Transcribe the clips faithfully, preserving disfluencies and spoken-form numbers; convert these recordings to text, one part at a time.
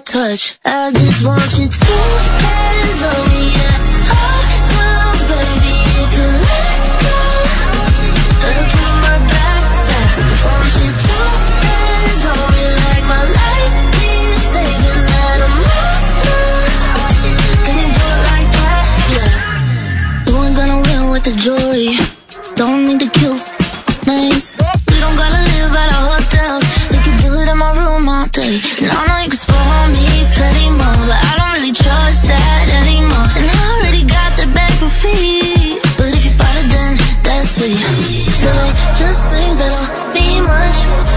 touch. I just want you two hands on me at all times, baby. If you let go, I'll do my back fast. Want you two hands on me like my life needs saving. Let 'em know. Can you do it like that? Yeah. You ain't gonna win with the jewelry. Don't need to kill names. We don't gotta live at our hotels. We can do it in my room all day. And I know you can spoil me plenty more, but I don't really trust that anymore. And I already got the bag for free, but if you bought it then that's sweet. Feel like just things that don't mean much.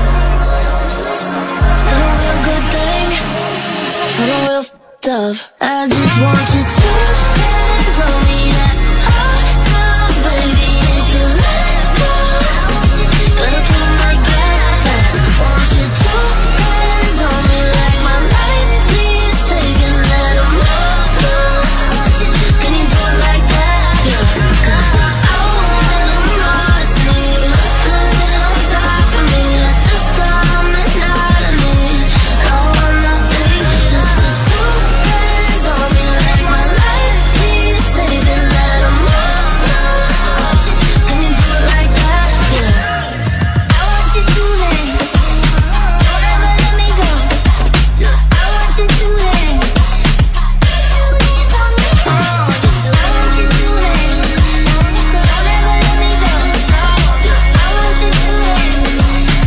For the real good thing, for the real f***ed up. I just want you to hands on me at all times, baby. If you let go, gonna do my back fast. Want you to hands on me like my life needs saving. Let 'em know. Can you do it like that? Yeah. 'Cause I want 'em all to see you look good on top of me. Let the storm at night of me. I want nothing, just the two hands on me like my life needs saving. Let 'em know. Can you do it like that? Yeah. I want you to hand, don't ever let me go. I want you to hand, oh, I want you to hand, don't ever let me go. I want you to hand.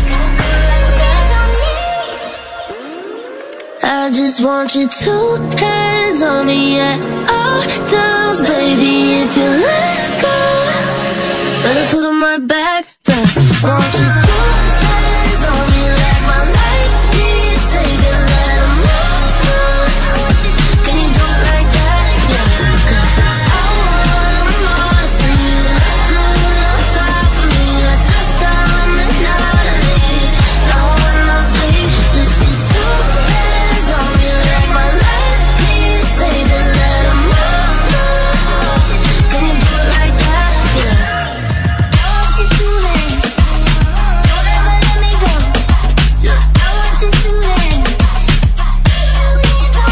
I just want you two hands on me at all times, baby. If you let go, better put 'em right back fast. Want you two hands on me like my life needs saving. Let 'em know. Can you do it like that? Yeah. 'Cause I want 'em all to see you look good on top of me. Let the storm at night of me. I want nothing, just the two hands on me like my life needs saving. Let 'em know. Can you do it like that? Yeah. I want you to hand, don't ever let me go. I want you to hand, I want you to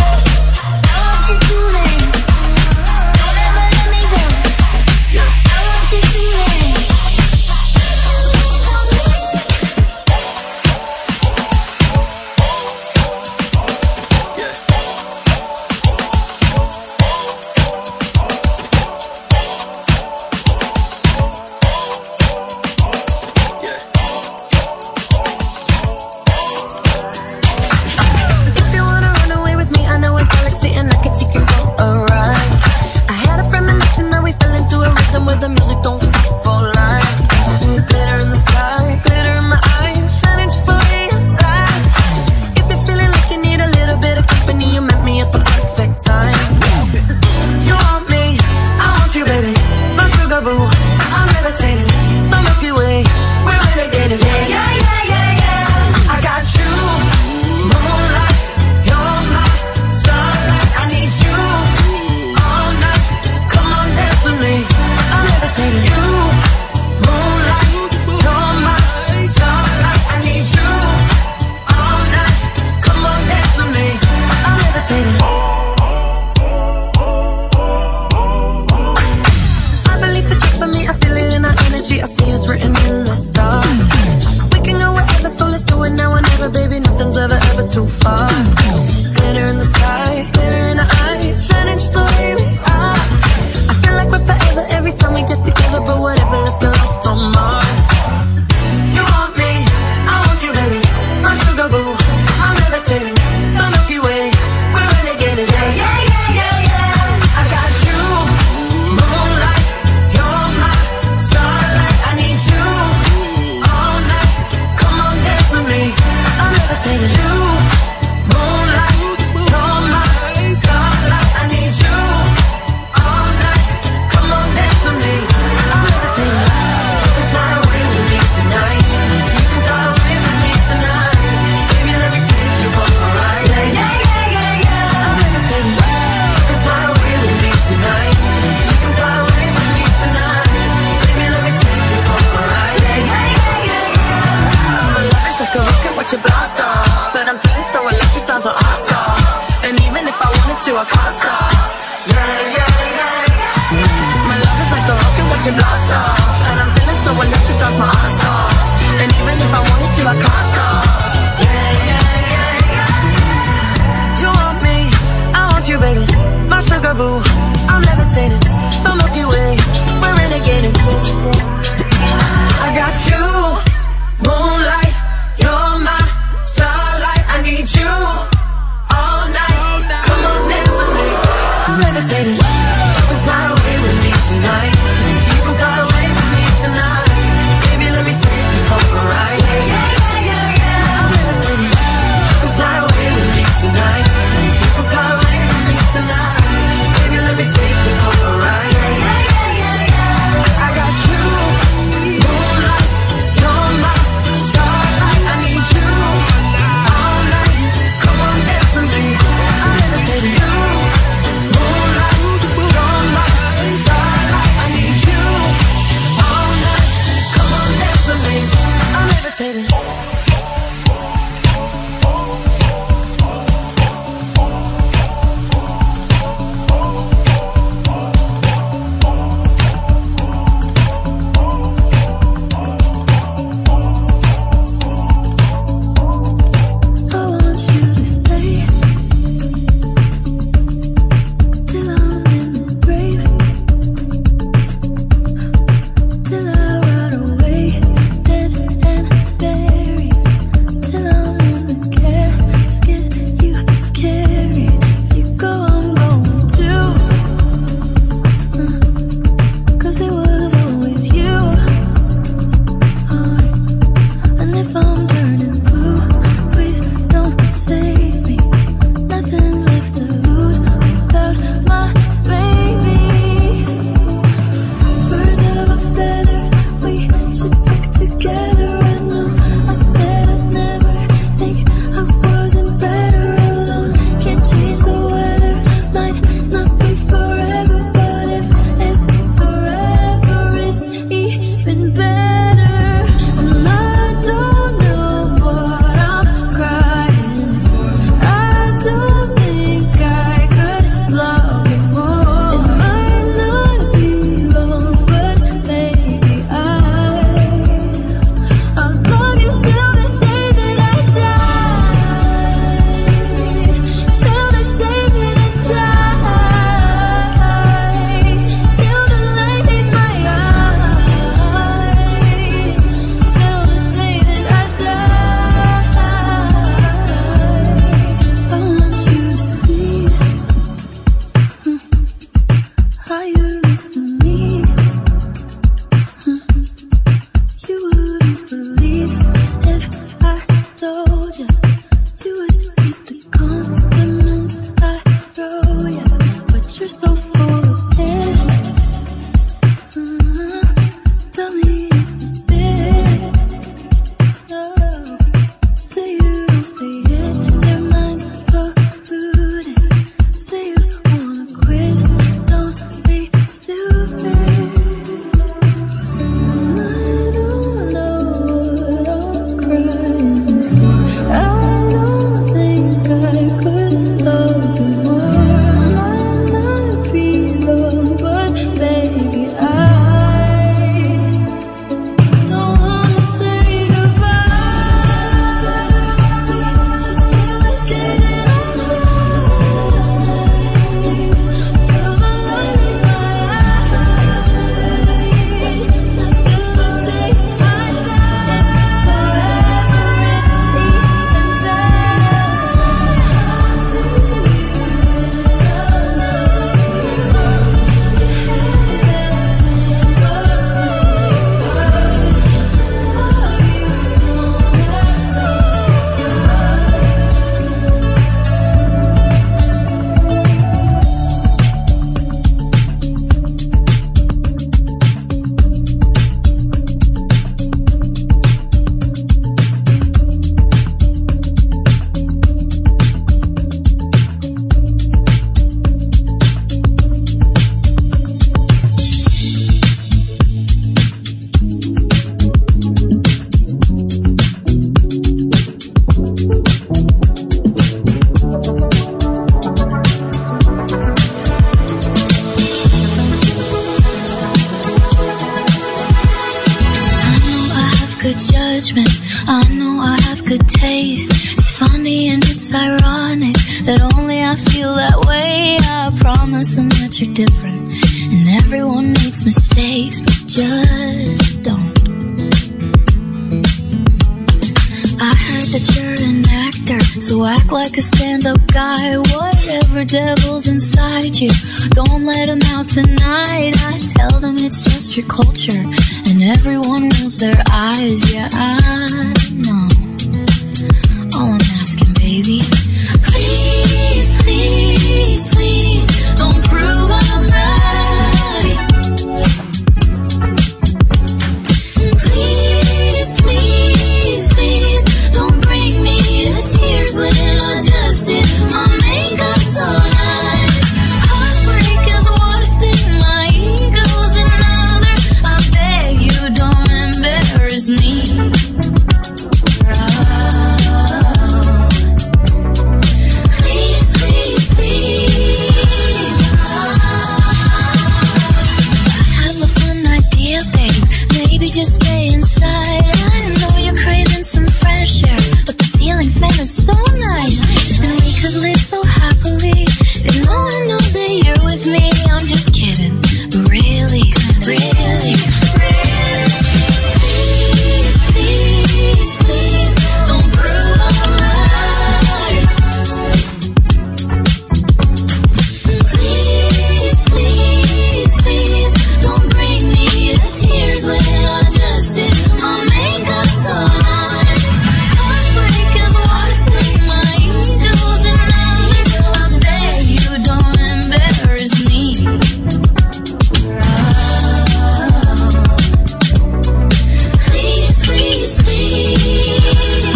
hand, don't ever let me go. I want you to hand. If you wanna run away with me, I know a galaxy and I can take you for a ride. I had a premonition that we fell into a rhythm where the music don't stop for life. Glitter in the sky, glitter in my eyes, shining just the way you like. If you're feeling like you need a little bit of company, you met me at the perfect time. You want me, I want you, baby. My sugar boo, I'm levitating. The Milky Way, we're renegading. Yeah, yeah, yeah, yeah, yeah. I got you, moonlight, you're my starlight. I need you all night. Come on, dance with me. I'm levitating. You, moonlight, you're my starlight. I need you all night. Come on, dance with me. I'm levitating. I believe that you're for me. I feel it in our energy. I see it's written in the stars. We can go wherever, so let's do it now or never, baby. Nothing's ever, ever too far. Glitter in the sky, glitter in our eyes, shining just the way we are. I feel like we're forever every time we get together, but whatever, let's get lost on Mars. You want me, I want you, baby. My sugar boo, I'm levitating. The Milky Way, we're renegading. Yeah, yeah, yeah, yeah, yeah. I got you, moonlight, you're my starlight. I need you all night. Come on, dance with me. I'm levitating. You, moonlight, you're my starlight. I need you all night. Come on, dance with me. I'm levitating. You can fly away with me tonight. So you can fly away with me tonight. Baby, let me take you for a ride. Yeah, yeah, yeah, yeah, yeah. I'm levitating. You can fly away with me tonight. So you can fly away with me tonight. Baby, let me take you for a ride. Yeah, yeah, yeah, yeah, yeah. My love is like a rocket, watch it blast off. But I'm feeling so electric, down so awesome. to, I can't stop. Yeah, yeah, yeah. My love is like a rocket watching blast off, and I'm feeling so electric, that's my ass off. And even if I wanted to, I can't stop. Yeah, yeah, yeah, yeah. You want me, I want you, baby. My sugar boo, I'm levitating. The Milky Way, we're renegading. I got you, moonlight, you're my starlight. I need you all night. Come on, dance with me. I'm levitating. You can fly away with me tonight. You can fly away with me tonight. Baby, let me take you for a ride. Yeah, yeah, yeah, yeah. I'm levitating. You can fly away with me tonight. You can fly away with me tonight. Baby, let me take you for a ride. good judgment. I know I have good taste. It's funny and it's ironic that only I feel that way. I promise them that you're different, and everyone makes mistakes, but just don't. I heard that you're an actor, so act like a stand-up guy. Whatever devil's inside you, don't let him out tonight. I tell them it's just your culture, and everyone rolls their eyes. Yeah, I know. All I'm asking, baby, please, please, please, don't prove I'm right. Please, please, please, don't bring me to tears when I just did my makeup so nice. Heartbreak is one thing, my ego's another. I beg you, don't embarrass me. Please, please, please. I have a fun idea, babe. Maybe just stay inside. I know you're craving some fresh air, but the ceiling fan is so nice, and we could live so happily if no one knows that you're with me. I'm just kidding, but really, really, really, please, please, please, don't prove I'm right. Please, please, please, don't bring me to tears when I just did my makeup so nice. Heartbreak is one thing, my ego's another. I beg you, don't embarrass me. Please, please, please.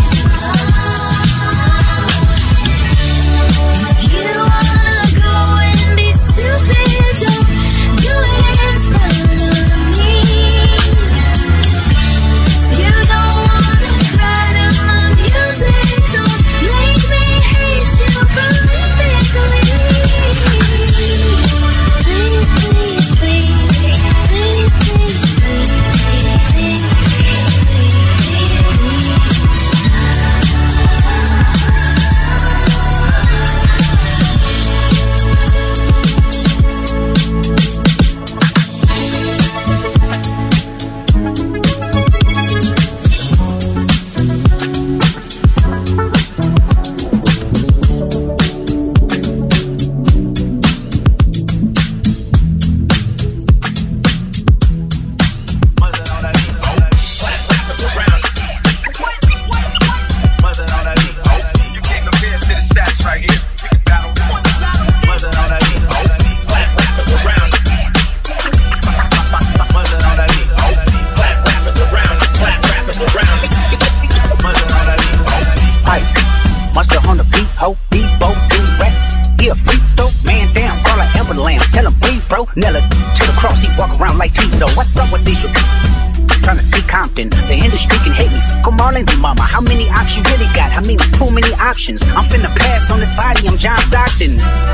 If you wanna go and be stupid, don't do it in front of me. If you don't wanna cry to my music, don't make me hate you prolifically. Please, please, please, please, please, please, please, Monster on the beat, ho, Debo, D-Rap. He a freak, though, man, damn, call her Amber Lamb. Tell him breathe, bro, Nella to the cross, he walk around like Tizo. What's up with these? Trying to see Compton, the industry can hate me. Go Marlon and Mama, how many options you really got? I mean, too many options. I'm finna pass on this body, I'm John Stockton.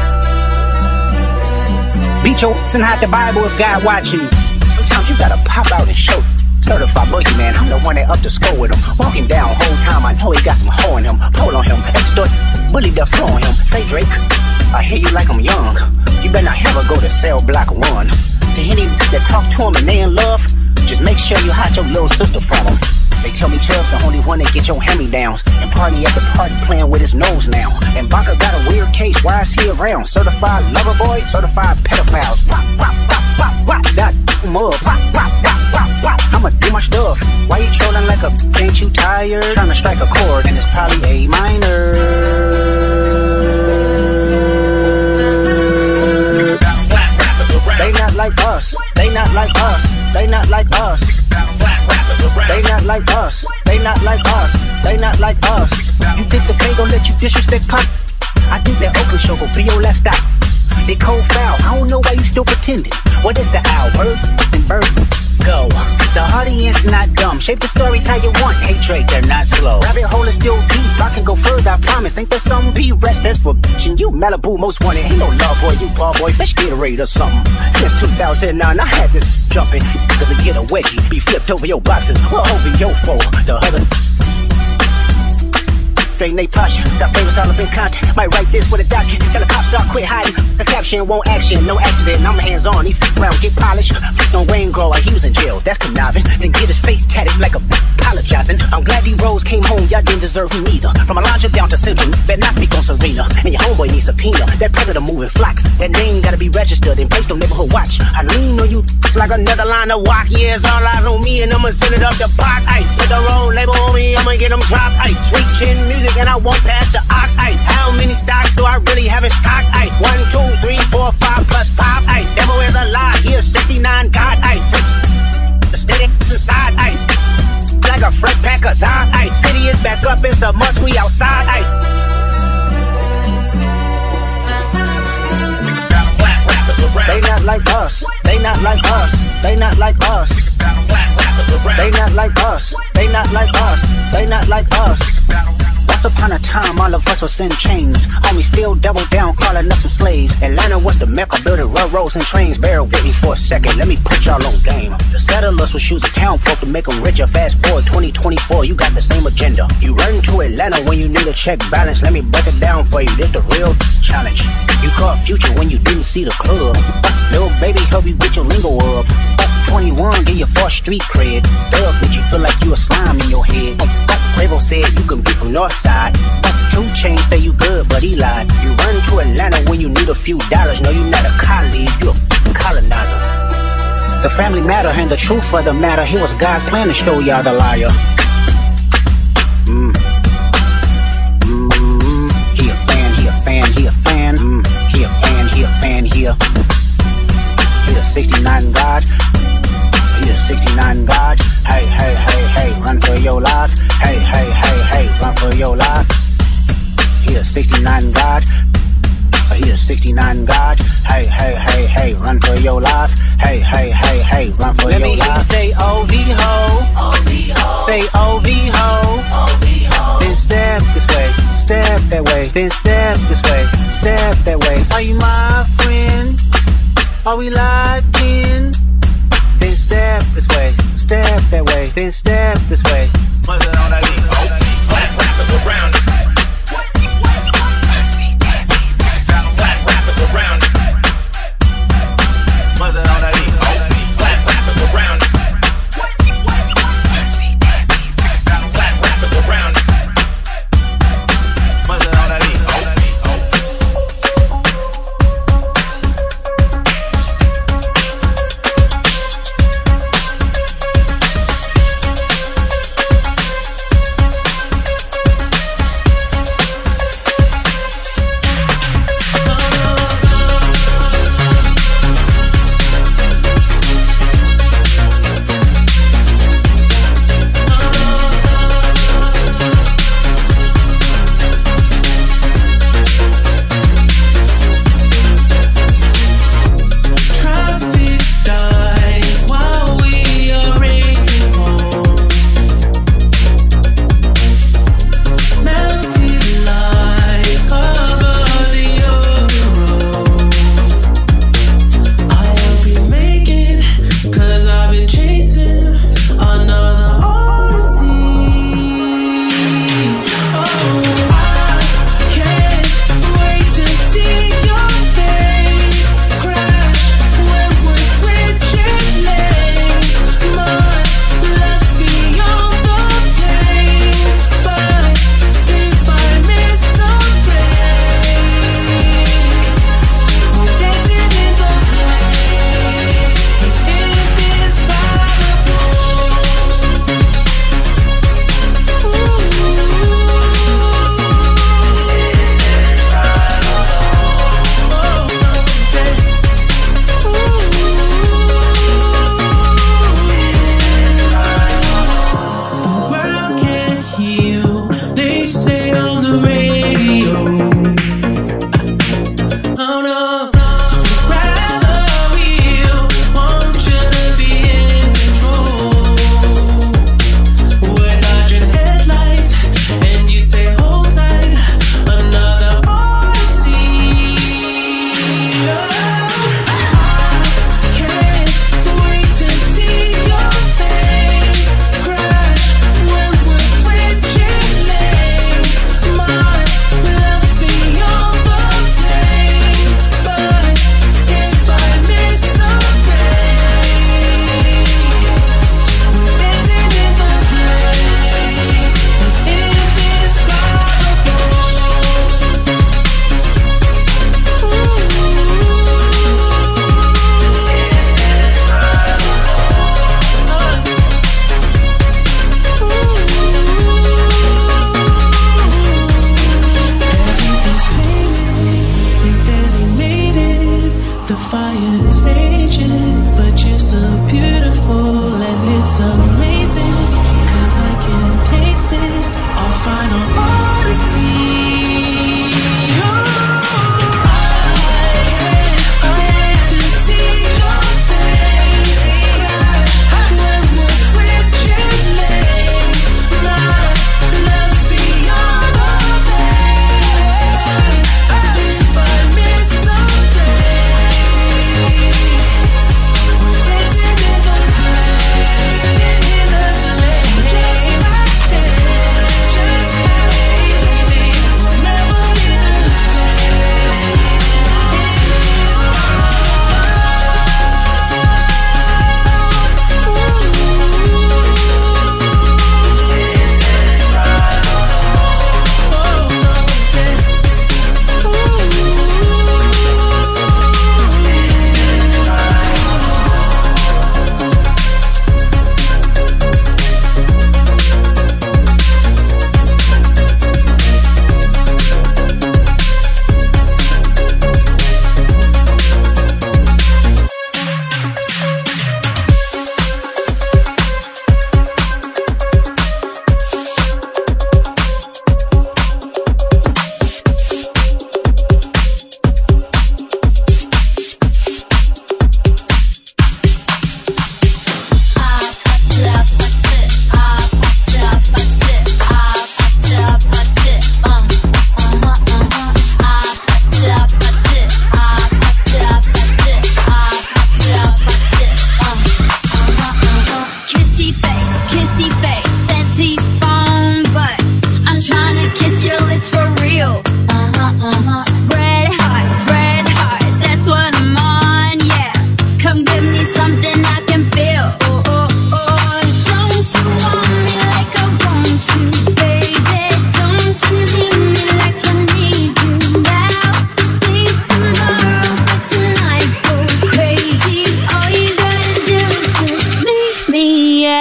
Beat your ass and hide the Bible if God watching. Sometimes you gotta pop out and show. Certified boogeyman, I'm the one that up the score with him. Walk him down, whole time I know he got some hoe in him. Pull on him, extort, bully the flow on him. Say Drake, I hear you like I'm young. You better not ever go to cell block one. To any that talk to him and they in love, just make sure you hide your little sister from him. They tell me Chubb's the only one that get your hand-me-downs, and party at the party playing with his nose now. And Baka got a weird case, why is he around? Certified lover boy, certified pedophiles. Wop, wop, wop, wop, wop, that mug. Wop, wop, wop, wop, wop. I'ma do my stuff. Why you trolling like a ain't you tired? Trying to strike a chord and it's probably A minor. They not like us. They not like us. They not like us. They not like us. They not like us. They not like us. You think the K gon' let you disrespect Pop? I think that Oakland show gon' be your last stop. They cold foul. I don't know why you still pretending. What is the owl? Bird and bird. Go. The audience not dumb. Shape the stories how you want. Hey Drake, they're not slow. Rabbit hole is still deep. I can go further, I promise. Ain't there some P rest that's for bitchin'? You Malibu most wanted. Ain't no love boy, you ball boy. Fish Gatorade or something. Since two thousand nine, I had this jumping. Gonna get a wedgie. Be flipped over your boxes. We'll over your foe. The other. Straight Nate posture, got favors all up in contact. Might write this with a doctor. Tell the cops start quit hiding. The caption won't action, no accident. I'm hands on, he f around, get polished. On Wayne Grow like he was in jail, that's conniving. Then get his face tatted like a apologizing. I'm glad these Rose came home, y'all didn't deserve him either. From Elijah down to Simpson, better not speak on Serena. And your homeboy needs subpoena. That predator moving flocks. That name gotta be registered and placed on neighborhood watch. I lean on you like another line of walk. Yeah, it's all eyes on me and I'ma send it up the box. Ay, put the road label on me, I'ma get them dropped. Ay, sweet chin music. And I won't pass the ox, ayy. How many stocks do I really have in stock, ayy? One, two, three, four, five, plus five, ayy. Devil is a lie, here, sixty-nine, God, ayy. The steady inside, ayy. Like a fresh pack of Zod, ayy. City is back up, it's a must, we outside, ayy. They not like us, they not like us, they not like us. They not like us, they not like us, they not like us. Once upon a time, all of us was in chains. Homie still double down, calling us some slaves. Atlanta was the mecca, building railroads and trains. Bear with me for a second, let me put y'all on game. The settlers was choosing town folk to make them richer. Fast forward twenty twenty-four, you got the same agenda. You run to Atlanta when you need a check balance. Let me break it down for you, this the real challenge. You caught Future when you didn't see the club. Little baby help you get your lingo up. twenty-one, give you fourth street cred. Thug, make you feel like you a slime in your head. Quavo said you can be from Northside. Two Chainz say you good, but he lied. You run to Atlanta when you need a few dollars. No, you not a colleague, you a colonizer. The family matter and the truth of the matter. Here was God's plan to show y'all the liar. Mm. Mm. He a fan, he a fan, he a fan. Mm. He a fan, he a fan, he a. He a sixty-nine God. He a sixty-nine God. Hey, hey, hey, hey, run for your life. Hey, hey, hey, hey, run for your life. He a sixty-nine God. He a sixty-nine God. Hey, hey, hey, hey, run for your life. Hey, hey, hey, hey, run for Let your life. Let me hear you say O V ho. O V ho. Say O V ho. O V ho. Then step this way, step that way. Then step this way, step that way. Are you my friend? Are we locked in? Then step this way, step that way. Then step this way. Mother on that beat, oh. Black rappers around us. Black rappers around us. Mother on that beat, oh. Black rappers around us. Black rappers around us. Mother on that beat, oh.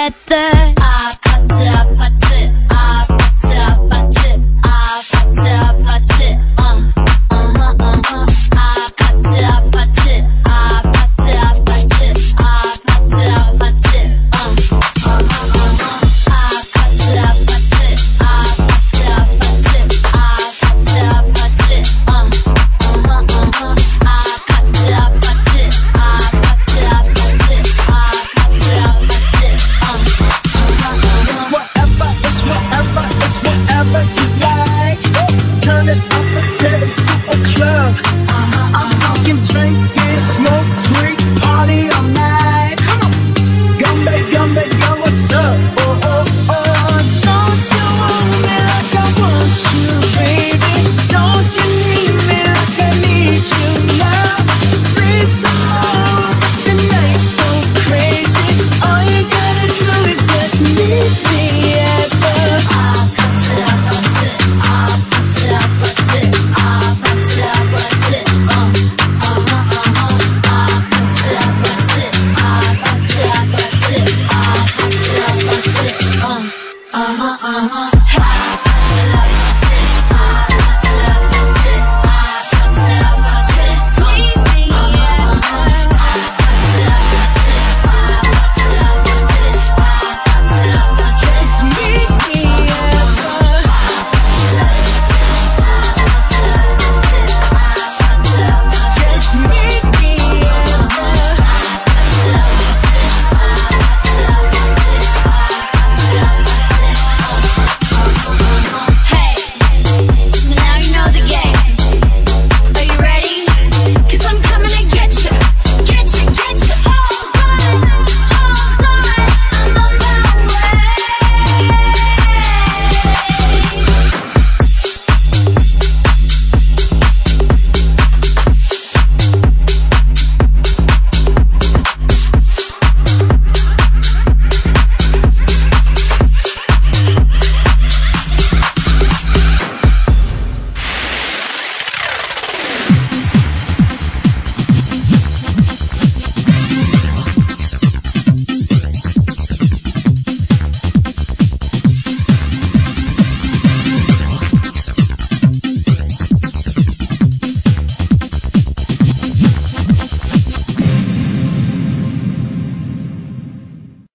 together.